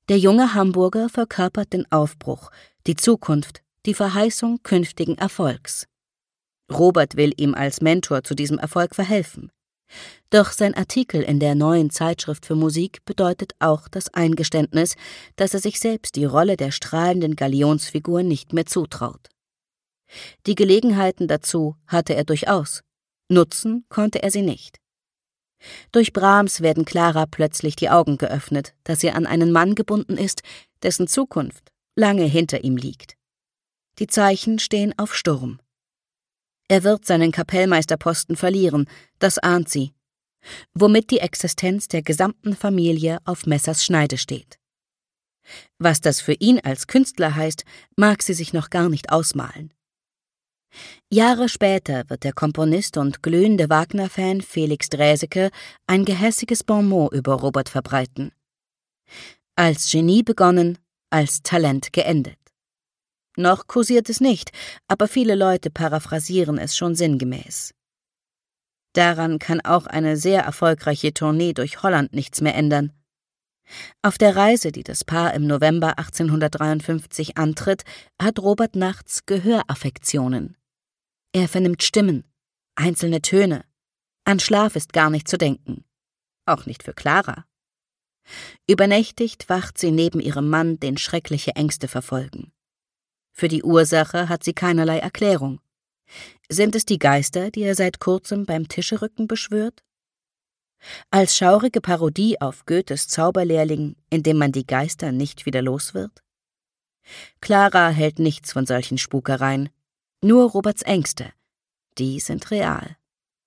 Der junge Hamburger verkörpert den Aufbruch, die Zukunft, die Verheißung künftigen Erfolgs. Robert will ihm als Mentor zu diesem Erfolg verhelfen. Doch sein Artikel in der Neuen Zeitschrift für Musik bedeutet auch das Eingeständnis, dass er sich selbst die Rolle der strahlenden Galionsfigur nicht mehr zutraut. Die Gelegenheiten dazu hatte er durchaus, nutzen konnte er sie nicht. Durch Brahms werden Clara plötzlich die Augen geöffnet, dass sie an einen Mann gebunden ist, dessen Zukunft lange hinter ihm liegt. Die Zeichen stehen auf Sturm. Er wird seinen Kapellmeisterposten verlieren, das ahnt sie, womit die Existenz der gesamten Familie auf Messers Schneide steht. Was das für ihn als Künstler heißt, mag sie sich noch gar nicht ausmalen. Jahre später wird der Komponist und glühende Wagner-Fan Felix Draeseke ein gehässiges Bonmot über Robert verbreiten. Als Genie begonnen, als Talent geendet. Noch kursiert es nicht, aber viele Leute paraphrasieren es schon sinngemäß. Daran kann auch eine sehr erfolgreiche Tournee durch Holland nichts mehr ändern. Auf der Reise, die das Paar im November 1853 antritt, hat Robert nachts Gehöraffektionen. Er vernimmt Stimmen, einzelne Töne. An Schlaf ist gar nicht zu denken. Auch nicht für Clara. Übernächtigt wacht sie neben ihrem Mann, den schreckliche Ängste verfolgen. Für die Ursache hat sie keinerlei Erklärung. Sind es die Geister, die er seit kurzem beim Tischerücken beschwört? Als schaurige Parodie auf Goethes Zauberlehrling, in dem man die Geister nicht wieder los wird? Clara hält nichts von solchen Spukereien, nur Roberts Ängste, die sind real.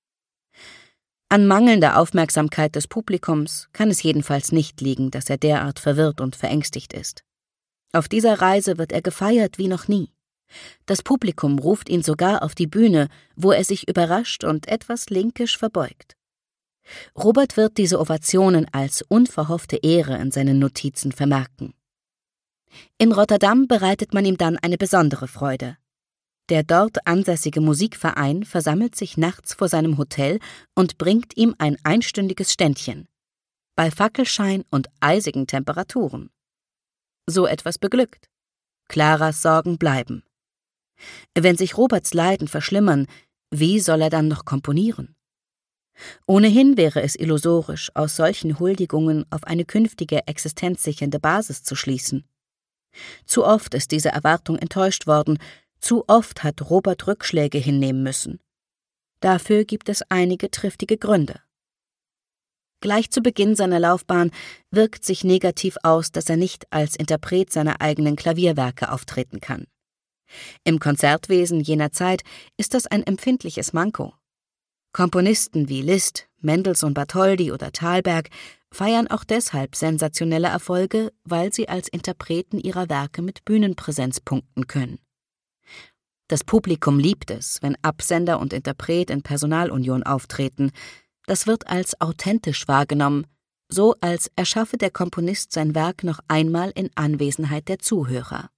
An mangelnder Aufmerksamkeit des Publikums kann es jedenfalls nicht liegen, dass er derart verwirrt und verängstigt ist. Auf dieser Reise wird er gefeiert wie noch nie. Das Publikum ruft ihn sogar auf die Bühne, wo er sich überrascht und etwas linkisch verbeugt. Robert wird diese Ovationen als unverhoffte Ehre in seinen Notizen vermerken. In Rotterdam bereitet man ihm dann eine besondere Freude. Der dort ansässige Musikverein versammelt sich nachts vor seinem Hotel und bringt ihm ein einstündiges Ständchen. Bei Fackelschein und eisigen Temperaturen. So etwas beglückt. Claras Sorgen bleiben. Wenn sich Roberts Leiden verschlimmern, wie soll er dann noch komponieren? Ohnehin wäre es illusorisch, aus solchen Huldigungen auf eine künftige existenzsichernde Basis zu schließen. Zu oft ist diese Erwartung enttäuscht worden, zu oft hat Robert Rückschläge hinnehmen müssen. Dafür gibt es einige triftige Gründe. Gleich zu Beginn seiner Laufbahn wirkt sich negativ aus, dass er nicht als Interpret seiner eigenen Klavierwerke auftreten kann. Im Konzertwesen jener Zeit ist das ein empfindliches Manko. Komponisten wie Liszt, Mendelssohn Bartholdy oder Thalberg feiern auch deshalb sensationelle Erfolge, weil sie als Interpreten ihrer Werke mit Bühnenpräsenz punkten können. Das Publikum liebt es, wenn Absender und Interpret in Personalunion auftreten. Das wird als authentisch wahrgenommen, so als erschaffe der Komponist sein Werk noch einmal in Anwesenheit der Zuhörer.